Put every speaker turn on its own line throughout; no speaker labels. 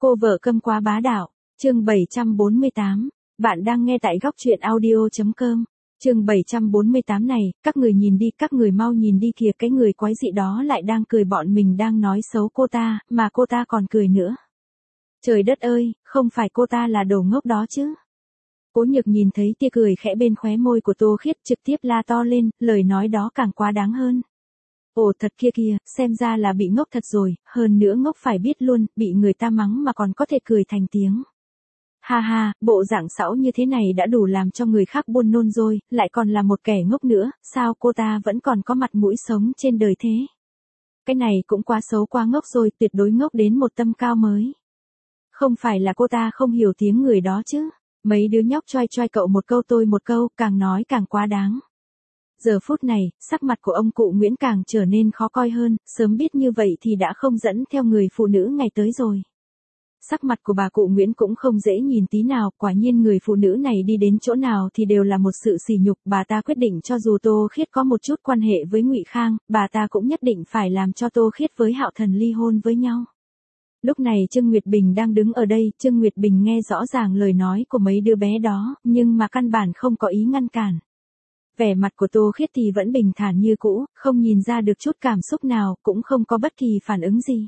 Cô vợ câm quá bá đạo, chương 748, bạn đang nghe tại góc truyện audio.com. Chương 748 này, các người nhìn đi, các người mau nhìn đi kìa, cái người quái dị đó lại đang cười, bọn mình đang nói xấu cô ta, mà cô ta còn cười nữa. Trời đất ơi, không phải cô ta là đồ ngốc đó chứ. Cố Nhược nhìn thấy tia cười khẽ bên khóe môi của Tô Khiết, trực tiếp la to lên, lời nói đó càng quá đáng hơn. Ồ thật kia kìa, xem ra là bị ngốc thật rồi, hơn nữa ngốc phải biết luôn, bị người ta mắng mà còn có thể cười thành tiếng. Ha ha, bộ dạng xảo như thế này đã đủ làm cho người khác buồn nôn rồi, lại còn là một kẻ ngốc nữa, sao cô ta vẫn còn có mặt mũi sống trên đời thế? Cái này cũng quá xấu quá ngốc rồi, tuyệt đối ngốc đến một tầm cao mới. Không phải là cô ta không hiểu tiếng người đó chứ, mấy đứa nhóc choai choai cậu một câu tôi một câu, càng nói càng quá đáng. Giờ phút này, sắc mặt của ông cụ Nguyễn càng trở nên khó coi hơn, sớm biết như vậy thì đã không dẫn theo người phụ nữ ngày tới rồi. Sắc mặt của bà cụ Nguyễn cũng không dễ nhìn tí nào, quả nhiên người phụ nữ này đi đến chỗ nào thì đều là một sự sỉ nhục, bà ta quyết định cho dù Tô Khiết có một chút quan hệ với Ngụy Khang, bà ta cũng nhất định phải làm cho Tô Khiết với Hạo Thần ly hôn với nhau. Lúc này Trương Nguyệt Bình đang đứng ở đây, Trương Nguyệt Bình nghe rõ ràng lời nói của mấy đứa bé đó, nhưng mà căn bản không có ý ngăn cản. Vẻ mặt của Tô Khiết thì vẫn bình thản như cũ, không nhìn ra được chút cảm xúc nào, cũng không có bất kỳ phản ứng gì.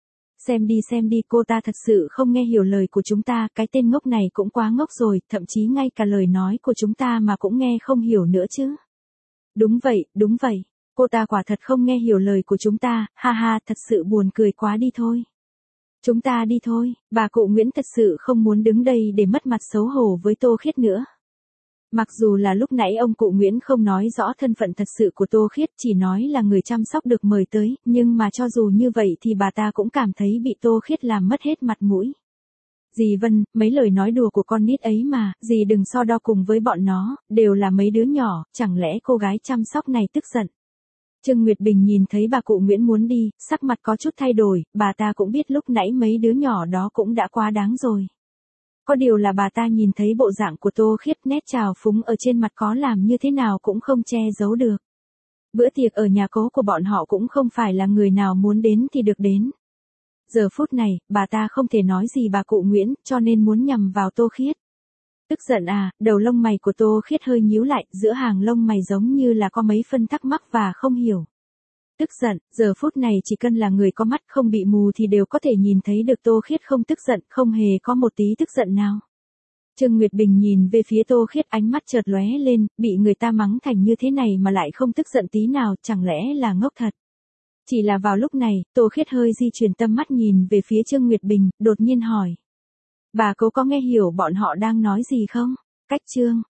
Xem đi, cô ta thật sự không nghe hiểu lời của chúng ta, cái tên ngốc này cũng quá ngốc rồi, thậm chí ngay cả lời nói của chúng ta mà cũng nghe không hiểu nữa chứ. Đúng vậy, cô ta quả thật không nghe hiểu lời của chúng ta, ha ha, thật sự buồn cười quá, đi thôi. Chúng ta đi thôi, bà cụ Nguyễn thật sự không muốn đứng đây để mất mặt xấu hổ với Tô Khiết nữa. Mặc dù là lúc nãy ông cụ Nguyễn không nói rõ thân phận thật sự của Tô Khiết, chỉ nói là người chăm sóc được mời tới, nhưng mà cho dù như vậy thì bà ta cũng cảm thấy bị Tô Khiết làm mất hết mặt mũi. Dì Vân, mấy lời nói đùa của con nít ấy mà, dì đừng so đo cùng với bọn nó, đều là mấy đứa nhỏ, chẳng lẽ cô gái chăm sóc này tức giận. Trương Nguyệt Bình nhìn thấy bà cụ Nguyễn muốn đi, sắc mặt có chút thay đổi, bà ta cũng biết lúc nãy mấy đứa nhỏ đó cũng đã quá đáng rồi. Có điều là bà ta nhìn thấy bộ dạng của Tô Khiết, nét trào phúng ở trên mặt có làm như thế nào cũng không che giấu được. Bữa tiệc ở nhà cố của bọn họ cũng không phải là người nào muốn đến thì được đến. Giờ phút này, bà ta không thể nói gì bà cụ Nguyễn, cho nên muốn nhằm vào Tô Khiết. Tức giận à, đầu lông mày của Tô Khiết hơi nhíu lại, giữa hàng lông mày giống như là có mấy phân thắc mắc và không hiểu. Tức giận, giờ phút này chỉ cần là người có mắt không bị mù thì đều có thể nhìn thấy được Tô Khiết không tức giận, không hề có một tí tức giận nào. Trương Nguyệt Bình nhìn về phía Tô Khiết, ánh mắt chợt lóe lên, bị người ta mắng thành như thế này mà lại không tức giận tí nào, chẳng lẽ là ngốc thật. Chỉ là vào lúc này, Tô Khiết hơi di chuyển tâm mắt nhìn về phía Trương Nguyệt Bình, đột nhiên hỏi. Bà cố có nghe hiểu bọn họ đang nói gì không? Cách Trương